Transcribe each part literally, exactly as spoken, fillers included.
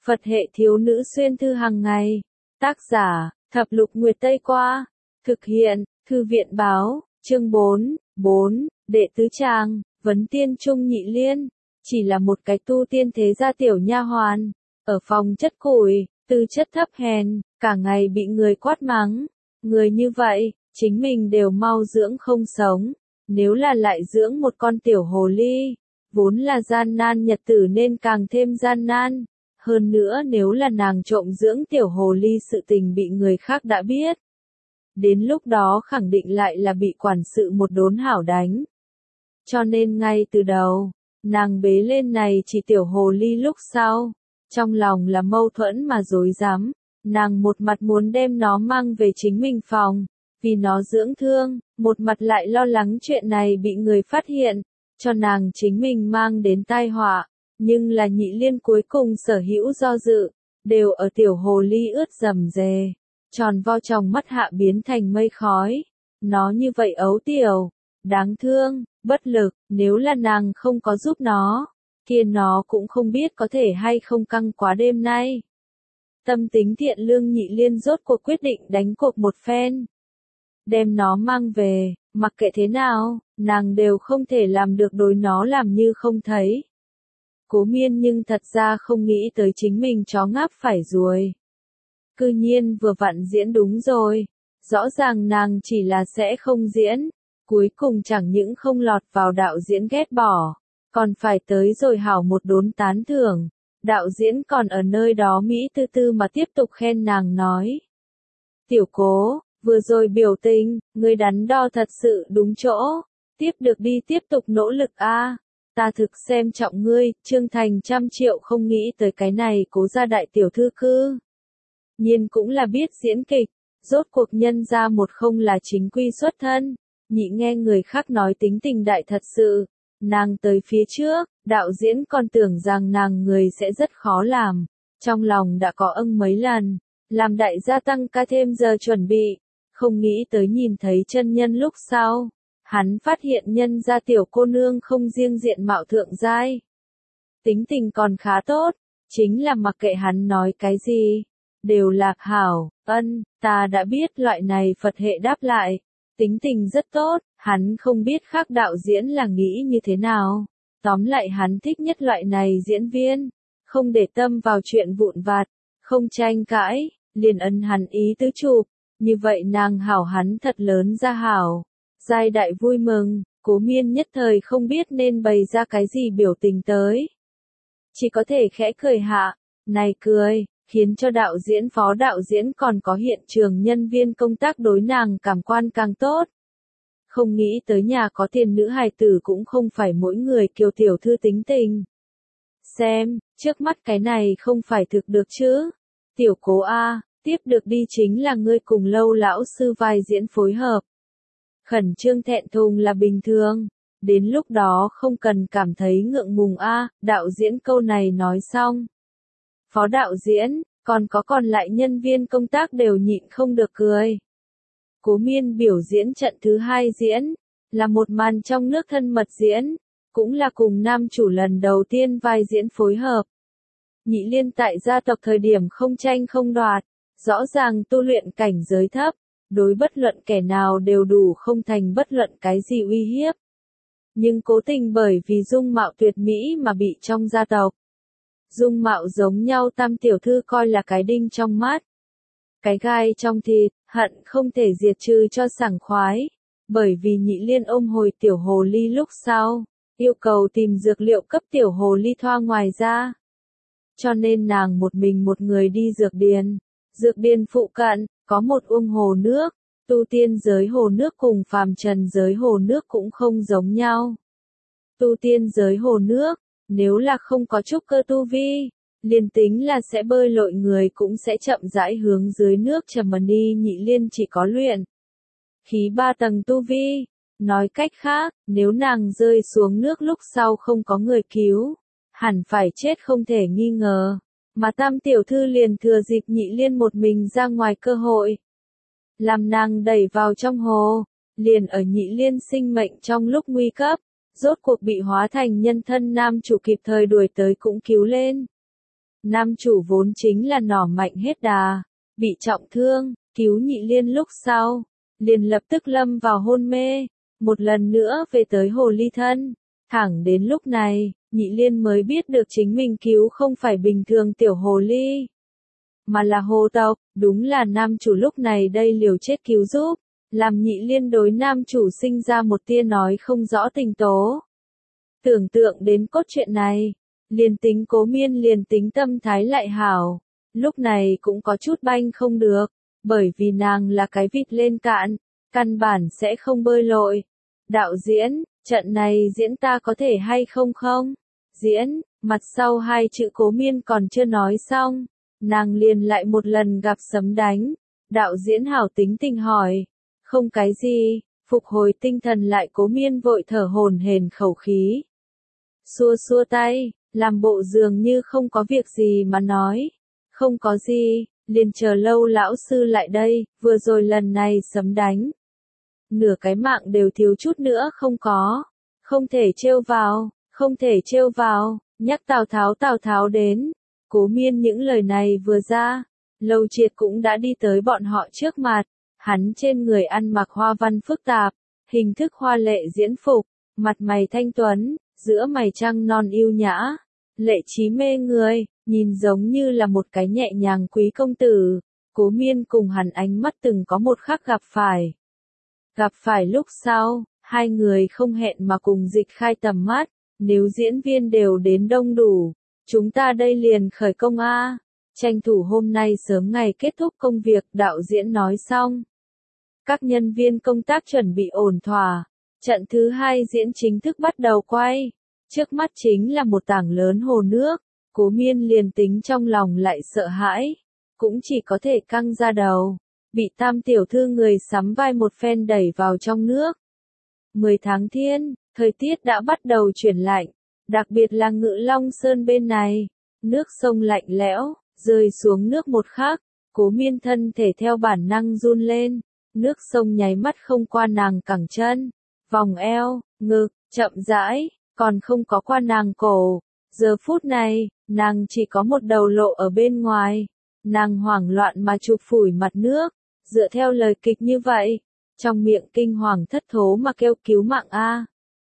Phật hệ thiếu nữ xuyên thư hàng ngày. Tác giả, Thập Lục Nguyệt Tây Qua. Thực hiện, Thư viện Báo, chương bốn, bốn, Đệ Tứ Tràng, Vấn Tiên Trung Nhị Liên. Chỉ là một cái tu tiên thế gia tiểu nha hoàn. Ở phòng chất củi, tư chất thấp hèn, cả ngày bị người quát mắng. Người như vậy, chính mình đều mau dưỡng không sống. Nếu là lại dưỡng một con tiểu hồ ly, vốn là gian nan nhật tử nên càng thêm gian nan. Hơn nữa nếu là nàng trộm dưỡng tiểu hồ ly sự tình bị người khác đã biết. Đến lúc đó khẳng định lại là bị quản sự một đốn hảo đánh. Cho nên ngay từ đầu, nàng bế lên này chỉ tiểu hồ ly lúc sau. Trong lòng là mâu thuẫn mà dối rắm. Nàng một mặt muốn đem nó mang về chính mình phòng, vì nó dưỡng thương, một mặt lại lo lắng chuyện này bị người phát hiện, cho nàng chính mình mang đến tai họa. Nhưng là Nhị Liên cuối cùng sở hữu do dự, đều ở tiểu hồ ly ướt rầm rề, tròn vo trong mắt hạ biến thành mây khói. Nó như vậy ấu tiểu, đáng thương, bất lực, nếu là nàng không có giúp nó, kia nó cũng không biết có thể hay không căng quá đêm nay. Tâm tính thiện lương Nhị Liên rốt cuộc quyết định đánh cuộc một phen. Đem nó mang về, mặc kệ thế nào, nàng đều không thể làm được đối nó làm như không thấy. Cố Miên nhưng thật ra không nghĩ tới chính mình chó ngáp phải ruồi. Cư nhiên vừa vặn diễn đúng rồi. Rõ ràng nàng chỉ là sẽ không diễn. Cuối cùng chẳng những không lọt vào đạo diễn ghét bỏ, còn phải tới rồi hảo một đốn tán thưởng. Đạo diễn còn ở nơi đó Mỹ tư tư mà tiếp tục khen nàng nói. Tiểu Cố, vừa rồi biểu tình, người đắn đo thật sự đúng chỗ. Tiếp được đi tiếp tục nỗ lực a. Ta thực xem trọng ngươi, Trương Thành trăm triệu không nghĩ tới cái này Cố gia đại tiểu thư cư. Nhiên cũng là biết diễn kịch, rốt cuộc nhân ra một không là chính quy xuất thân, nhị nghe người khác nói tính tình đại thật sự. Nàng tới phía trước, đạo diễn còn tưởng rằng nàng người sẽ rất khó làm, trong lòng đã có âng mấy lần, làm đại gia tăng ca thêm giờ chuẩn bị, không nghĩ tới nhìn thấy chân nhân lúc sau. Hắn phát hiện nhân gia tiểu cô nương không riêng diện mạo thượng giai, tính tình còn khá tốt, chính là mặc kệ hắn nói cái gì, đều lạc hảo. Ân, ta đã biết loại này Phật hệ đáp lại, tính tình rất tốt, hắn không biết khác đạo diễn là nghĩ như thế nào. Tóm lại hắn thích nhất loại này diễn viên, không để tâm vào chuyện vụn vặt, không tranh cãi, liền ấn hắn ý tứ chụp, như vậy nàng hảo hắn thật lớn ra hảo. Giai đại vui mừng, Cố Miên nhất thời không biết nên bày ra cái gì biểu tình tới. Chỉ có thể khẽ cười hạ, này cười, khiến cho đạo diễn phó đạo diễn còn có hiện trường nhân viên công tác đối nàng cảm quan càng tốt. Không nghĩ tới nhà có tiền nữ hài tử cũng không phải mỗi người kiều tiểu thư tính tình. Xem, trước mắt cái này không phải thực được chứ. Tiểu Cố A, tiếp được đi chính là ngươi cùng Lâu lão sư vai diễn phối hợp. Khẩn trương thẹn thùng là bình thường, đến lúc đó không cần cảm thấy ngượng ngùng a. Đạo diễn câu này nói xong. Phó đạo diễn, còn có còn lại nhân viên công tác đều nhịn không được cười. Cố Miên biểu diễn trận thứ hai diễn, là một màn trong nước thân mật diễn, cũng là cùng nam chủ lần đầu tiên vai diễn phối hợp. Nhị Liên tại gia tộc thời điểm không tranh không đoạt, rõ ràng tu luyện cảnh giới thấp. Đối bất luận kẻ nào đều đủ không thành bất luận cái gì uy hiếp. Nhưng cố tình bởi vì dung mạo tuyệt mỹ mà bị trong gia tộc. Dung mạo giống nhau tam tiểu thư coi là cái đinh trong mắt. Cái gai trong thịt, hận không thể diệt trừ cho sảng khoái. Bởi vì Nhị Liên ôm hồi tiểu hồ ly lúc sau, yêu cầu tìm dược liệu cấp tiểu hồ ly thoa ngoài ra. Cho nên nàng một mình một người đi dược điền. Dược điền phụ cận, có một uông hồ nước, tu tiên giới hồ nước cùng phàm trần giới hồ nước cũng không giống nhau. Tu tiên giới hồ nước, nếu là không có trúc cơ tu vi, liền tính là sẽ bơi lội người cũng sẽ chậm rãi hướng dưới nước trầm đi. Nhị Liên chỉ có luyện khí ba tầng tu vi, nói cách khác, nếu nàng rơi xuống nước lúc sau không có người cứu, hẳn phải chết không thể nghi ngờ. Mà tam tiểu thư liền thừa dịp Nhị Liên một mình ra ngoài cơ hội, làm nàng đẩy vào trong hồ, liền ở Nhị Liên sinh mệnh trong lúc nguy cấp, rốt cuộc bị hóa thành nhân thân nam chủ kịp thời đuổi tới cũng cứu lên. Nam chủ vốn chính là nỏ mạnh hết đà, bị trọng thương, cứu Nhị Liên lúc sau, liền lập tức lâm vào hôn mê, một lần nữa về tới hồ ly thân. Thẳng đến lúc này, Nhị Liên mới biết được chính mình cứu không phải bình thường tiểu hồ ly, mà là hồ tộc, đúng là nam chủ lúc này đây liều chết cứu giúp, làm Nhị Liên đối nam chủ sinh ra một tia nói không rõ tình tố. Tưởng tượng đến cốt truyện này, liền tính Cố Miên liền tính tâm thái lại hảo, lúc này cũng có chút banh không được, bởi vì nàng là cái vịt lên cạn, căn bản sẽ không bơi lội. Đạo diễn, trận này diễn ta có thể hay không không? Diễn, mặt sau hai chữ Cố Miên còn chưa nói xong, nàng liền lại một lần gặp sấm đánh. Đạo diễn hảo tính tình hỏi, không cái gì, phục hồi tinh thần lại Cố Miên vội thở hổn hển khẩu khí. Xua xua tay, làm bộ dường như không có việc gì mà nói, không có gì, liền chờ lâu lão sư lại đây, vừa rồi lần này sấm đánh. Nửa cái mạng đều thiếu chút nữa không có, không thể trêu vào, không thể trêu vào, nhắc Tào Tháo Tào Tháo đến. Cố Miên những lời này vừa ra, Lâu Triệt cũng đã đi tới bọn họ trước mặt, hắn trên người ăn mặc hoa văn phức tạp, hình thức hoa lệ diễn phục, mặt mày thanh tuấn, giữa mày trăng non yêu nhã, lệ trí mê người, nhìn giống như là một cái nhẹ nhàng quý công tử. Cố Miên cùng hắn ánh mắt từng có một khắc gặp phải. Gặp phải lúc sau, hai người không hẹn mà cùng dịch khai tầm mắt, nếu diễn viên đều đến đông đủ, chúng ta đây liền khởi công a. Tranh thủ hôm nay sớm ngày kết thúc công việc, đạo diễn nói xong. Các nhân viên công tác chuẩn bị ổn thỏa, trận thứ hai diễn chính thức bắt đầu quay. Trước mắt chính là một tảng lớn hồ nước, Cố Miên liền tính trong lòng lại sợ hãi, cũng chỉ có thể căng ra đầu, bị Tam tiểu thư người sắm vai một phen đẩy vào trong nước. Mười tháng thiên, thời tiết đã bắt đầu chuyển lạnh, đặc biệt là Ngự Long Sơn bên này, nước sông lạnh lẽo, rơi xuống nước một khắc, Cố Miên thân thể theo bản năng run lên, nước sông nháy mắt không qua nàng cẳng chân, vòng eo, ngực, chậm rãi, còn không có qua nàng cổ. Giờ phút này, nàng chỉ có một đầu lộ ở bên ngoài, nàng hoảng loạn mà chụp phủi mặt nước, dựa theo lời kịch như vậy, trong miệng kinh hoàng thất thố mà kêu cứu mạng a.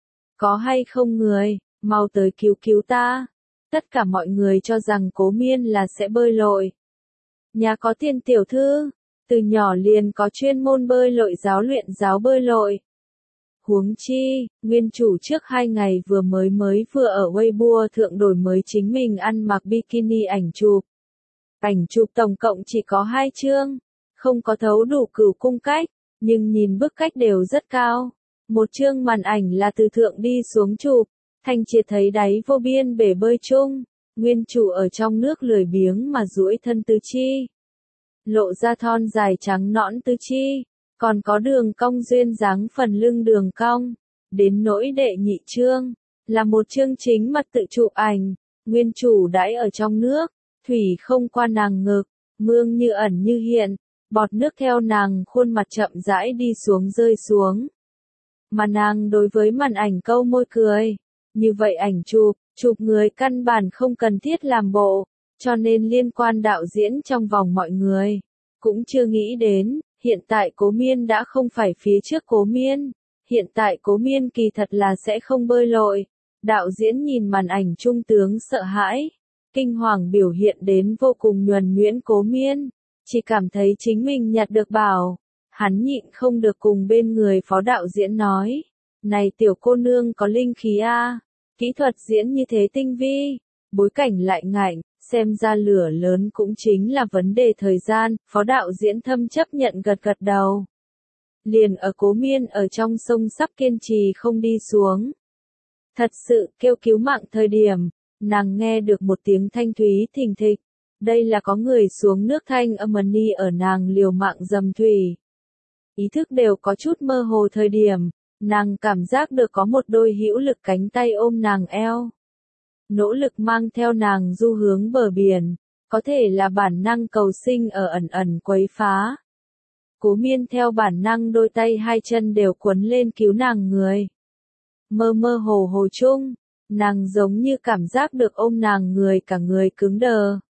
Có hay không người, mau tới cứu cứu ta. Tất cả mọi người cho rằng Cố Miên là sẽ bơi lội. Nhà có Tiên tiểu thư, từ nhỏ liền có chuyên môn bơi lội giáo luyện giáo bơi lội. Huống chi, nguyên chủ trước hai ngày vừa mới mới vừa ở Weibo thượng đổi mới chính mình ăn mặc bikini ảnh chụp. Ảnh chụp tổng cộng chỉ có hai chương, không có thấu đủ cửu cung cách, nhưng nhìn bức cách đều rất cao. Một chương màn ảnh là từ thượng đi xuống chụp, Thanh Triệt thấy đáy vô biên bể bơi chung, nguyên chủ ở trong nước lười biếng mà duỗi thân tứ chi. Lộ ra thon dài trắng nõn tứ chi, còn có đường cong duyên dáng phần lưng đường cong. Đến nỗi đệ nhị chương, là một chương chính mặt tự chụp ảnh, nguyên chủ đãi ở trong nước, thủy không qua nàng ngực, mương như ẩn như hiện, bọt nước theo nàng khuôn mặt chậm rãi đi xuống rơi xuống. Mà nàng đối với màn ảnh câu môi cười, như vậy ảnh chụp, chụp người căn bản không cần thiết làm bộ, cho nên liên quan đạo diễn trong vòng mọi người, cũng chưa nghĩ đến, hiện tại Cố Miên đã không phải phía trước Cố Miên, hiện tại Cố Miên kỳ thật là sẽ không bơi lội. Đạo diễn nhìn màn ảnh trung tướng sợ hãi, kinh hoàng biểu hiện đến vô cùng nhuần nhuyễn Cố Miên, chỉ cảm thấy chính mình nhặt được bảo, hắn nhịn không được cùng bên người phó đạo diễn nói, này tiểu cô nương có linh khí a, kỹ thuật diễn như thế tinh vi, bối cảnh lại ngạnh, xem ra lửa lớn cũng chính là vấn đề thời gian. Phó đạo diễn thâm chấp nhận gật gật đầu. Liền ở Cố Miên ở trong sông sắp kiên trì không đi xuống, thật sự kêu cứu mạng thời điểm, nàng nghe được một tiếng thanh thúy thình thịch, đây là có người xuống nước thanh âm ni ở nàng liều mạng dầm thủy. Ý thức đều có chút mơ hồ thời điểm, nàng cảm giác được có một đôi hữu lực cánh tay ôm nàng eo, nỗ lực mang theo nàng du hướng bờ biển, có thể là bản năng cầu sinh ở ẩn ẩn quấy phá. Cố Miên theo bản năng đôi tay hai chân đều quấn lên cứu nàng người. Mơ mơ hồ hồ chung, nàng giống như cảm giác được ôm nàng người cả người cứng đờ.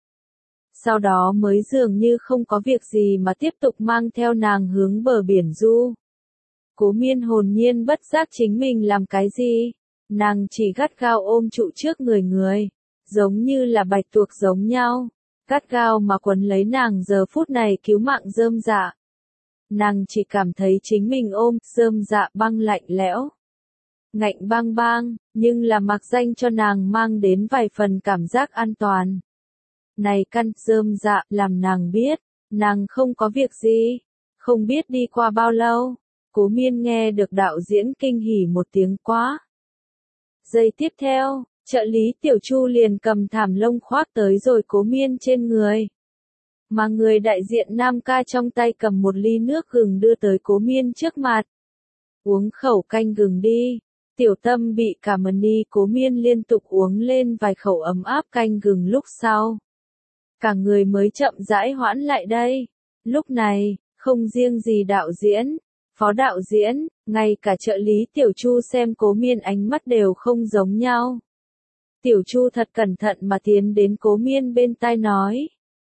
sau đó mới dường như không có việc gì mà tiếp tục mang theo nàng hướng bờ biển du. Cố Miên hồn nhiên bất giác chính mình làm cái gì, nàng chỉ gắt gao ôm trụ trước người người, giống như là bạch tuộc giống nhau, gắt gao mà quấn lấy nàng giờ phút này cứu mạng Rơm Dạ. Nàng chỉ cảm thấy chính mình ôm Rơm Dạ băng lạnh lẽo, ngạnh bang bang, nhưng là mặc danh cho nàng mang đến vài phần cảm giác an toàn. Này căn Rơm Dạ làm nàng biết, nàng không có việc gì. Không biết đi qua bao lâu, Cố Miên nghe được đạo diễn kinh hỉ một tiếng quá. Giây tiếp theo, trợ lý Tiểu Chu liền cầm thảm lông khoác tới rồi Cố Miên trên người. Mà người đại diện Nam Ca trong tay cầm một ly nước gừng đưa tới Cố Miên trước mặt. Uống khẩu canh gừng đi. Tiểu Tâm bị cảm ơn đi, Cố Miên liên tục uống lên vài khẩu ấm áp canh gừng lúc sau. Cả người mới chậm rãi hoãn lại đây. Lúc này, không riêng gì đạo diễn, phó đạo diễn, ngay cả trợ lý Tiểu Chu xem Cố Miên ánh mắt đều không giống nhau. Tiểu Chu thật cẩn thận mà tiến đến Cố Miên bên tai nói.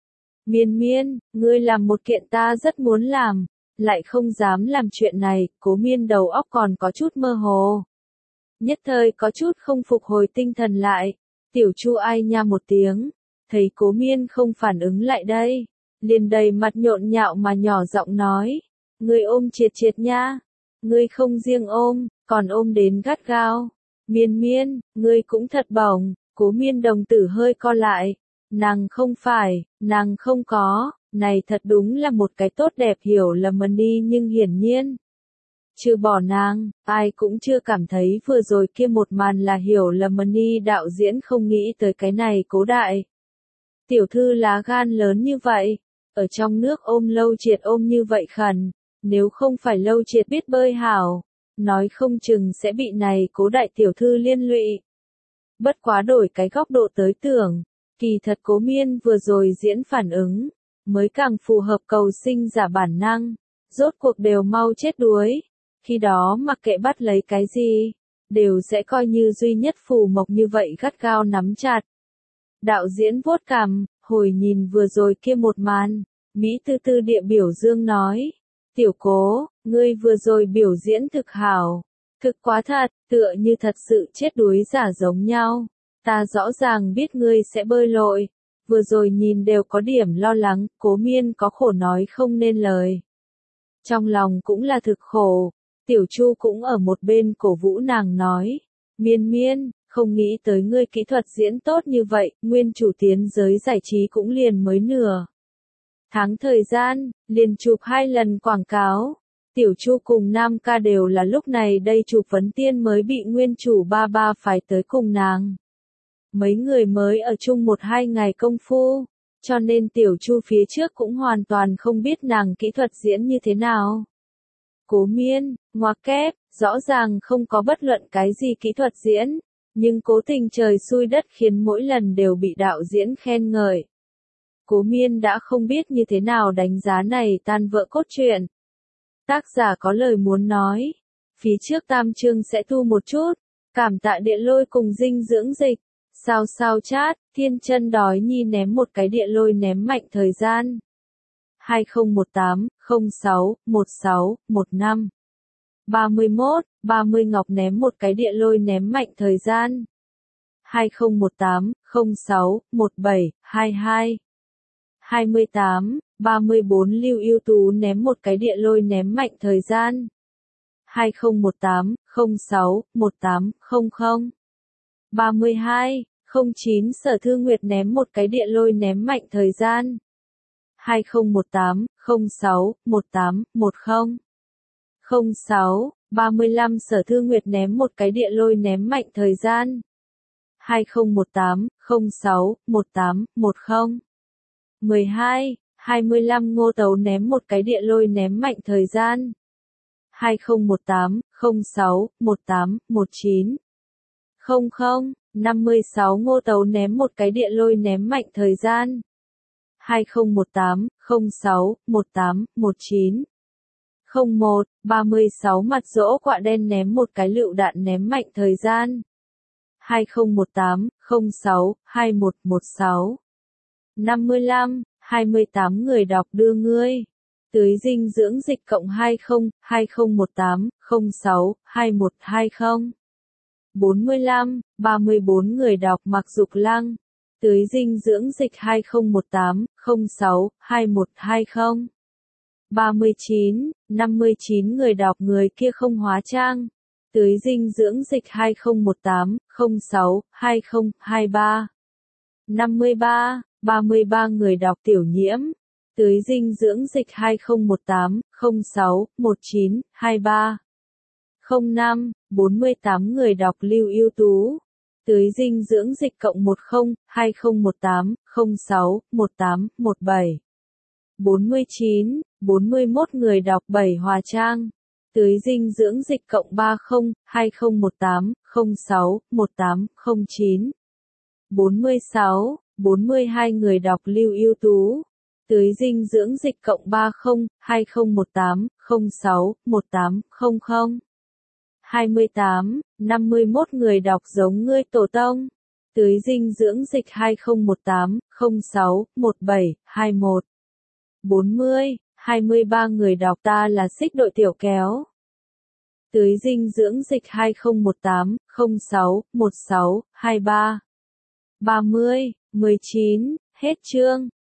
Miên Miên, ngươi làm một kiện ta rất muốn làm, lại không dám làm chuyện này. Cố Miên đầu óc còn có chút mơ hồ. Nhất thời có chút không phục hồi tinh thần lại. Tiểu Chu ai nha một tiếng, thấy Cố Miên không phản ứng lại đây, liền đầy mặt nhộn nhạo mà nhỏ giọng nói. Ngươi ôm Triệt Triệt nha, ngươi không riêng ôm, còn ôm đến gắt gao. Miên Miên, ngươi cũng thật bổng. Cố Miên đồng tử hơi co lại. Nàng không phải, nàng không có, này thật đúng là một cái tốt đẹp hiểu lầm đi, nhưng hiển nhiên, trừ bỏ nàng, ai cũng chưa cảm thấy vừa rồi kia một màn là hiểu lầm đi. Đạo diễn không nghĩ tới cái này. Cố đại tiểu thư lá gan lớn như vậy, ở trong nước ôm Lâu Triệt ôm như vậy khẩn, nếu không phải Lâu Triệt biết bơi hảo, nói không chừng sẽ bị này Cố đại tiểu thư liên lụy. Bất quá đổi cái góc độ tới tưởng, kỳ thật Cố Miên vừa rồi diễn phản ứng, mới càng phù hợp cầu sinh giả bản năng, rốt cuộc đều mau chết đuối. Khi đó mặc kệ bắt lấy cái gì, đều sẽ coi như duy nhất phù mộc như vậy gắt gao nắm chặt. Đạo diễn vuốt cằm, hồi nhìn vừa rồi kia một màn, Mỹ tư tư địa biểu dương nói. Tiểu Cố, ngươi vừa rồi biểu diễn thực hảo, thực quá thật, tựa như thật sự chết đuối giả giống nhau. Ta rõ ràng biết ngươi sẽ bơi lội, vừa rồi nhìn đều có điểm lo lắng. Cố Miên có khổ nói không nên lời. Trong lòng cũng là thực khổ. Tiểu Chu cũng ở một bên cổ vũ nàng nói. Miên Miên, không nghĩ tới ngươi kỹ thuật diễn tốt như vậy, nguyên chủ tiến giới giải trí cũng liền mới nửa tháng thời gian, liền chụp hai lần quảng cáo. Tiểu Chu cùng Nam Ca đều là lúc này đây chụp vấn tiên mới bị nguyên chủ ba ba phải tới cùng nàng. Mấy người mới ở chung một hai ngày công phu, cho nên Tiểu Chu phía trước cũng hoàn toàn không biết nàng kỹ thuật diễn như thế nào. Cố Miên, ngoặc kép, rõ ràng không có bất luận cái gì kỹ thuật diễn, nhưng cố tình trời xui đất khiến mỗi lần đều bị đạo diễn khen ngợi. Cố Miên đã không biết như thế nào đánh giá này tan vỡ cốt truyện. Tác giả có lời muốn nói, phía trước tam chương sẽ thu một chút, cảm tạ Địa Lôi cùng dinh dưỡng dịch. Sao sao chat, Thiên Chân đói nhi ném một cái địa lôi ném mạnh thời gian. hai không một tám, không sáu, một sáu, một năm. ba mươi mốt, ba mươi Ngọc ném một cái địa lôi ném mạnh thời gian. hai không một tám, không sáu, một bảy, hai hai. hai mươi tám, ba mươi bốn Lưu Ưu Tú ném một cái địa lôi ném mạnh thời gian. hai không một tám, không sáu, một tám, không không. ba mươi hai, không chín Sở Thư Nguyệt ném một cái địa lôi ném mạnh thời gian. hai không một tám, không sáu, một tám, một không. không sáu, ba mươi lăm Sở Thư Nguyệt ném một cái địa lôi ném mạnh thời gian. hai không một tám, không sáu, một tám, một không. mười hai, hai mươi lăm Ngô Tấu ném một cái địa lôi ném mạnh thời gian. hai không một tám, không sáu, một tám, một chín. không không, năm mươi sáu Ngô Tấu ném một cái địa lôi ném mạnh thời gian. hai không một tám, không sáu, một tám, một chín. không một, ba mươi sáu Mặt Dỗ Quạ Đen ném một cái lựu đạn ném mạnh thời gian. hai không một tám, không sáu, hai một, một sáu. năm mươi lăm, hai mươi tám người đọc đưa ngươi. Tưới dinh dưỡng dịch cộng hai không, hai không một tám, không sáu, hai một hai không. bốn mươi lăm, ba mươi bốn người đọc Mạc Dục Lăng. Tưới dinh dưỡng dịch hai không một tám, không sáu, hai một hai không. ba mươi chín, năm mươi chín người đọc Người kia không hóa trang. Tưới dinh dưỡng dịch hai không một tám, không sáu, hai không hai ba. năm mươi ba, ba mươi ba người đọc Tiểu Nhiễm. Tưới dinh dưỡng dịch hai không một tám, không sáu, một chín, hai ba. không năm, bốn mươi tám người đọc Lưu Ưu Tú. Tưới dinh dưỡng dịch cộng một không, hai không một tám, không sáu, một tám, một bảy. bốn mươi chín, bốn mươi mốt người đọc Bảy Hòa Trang. Tưới dinh dưỡng dịch cộng ba không, hai không một tám, không sáu, một tám, không chín. bốn mươi sáu, bốn mươi hai người đọc Lưu Ưu Tú. Tưới dinh dưỡng dịch cộng ba không, hai không một tám, không sáu, một tám, không không. hai mươi tám, năm mươi mốt người đọc Giống Ngươi Tổ Tông. Tưới dinh dưỡng dịch hai không một tám, không sáu, một bảy, hai một. bốn mươi, hai mươi ba người đọc Ta Là Xích Đội Tiểu Kéo. Tưới dinh dưỡng dịch hai không một tám, không sáu, một sáu, hai ba. ba mươi, mười chín, hết chương.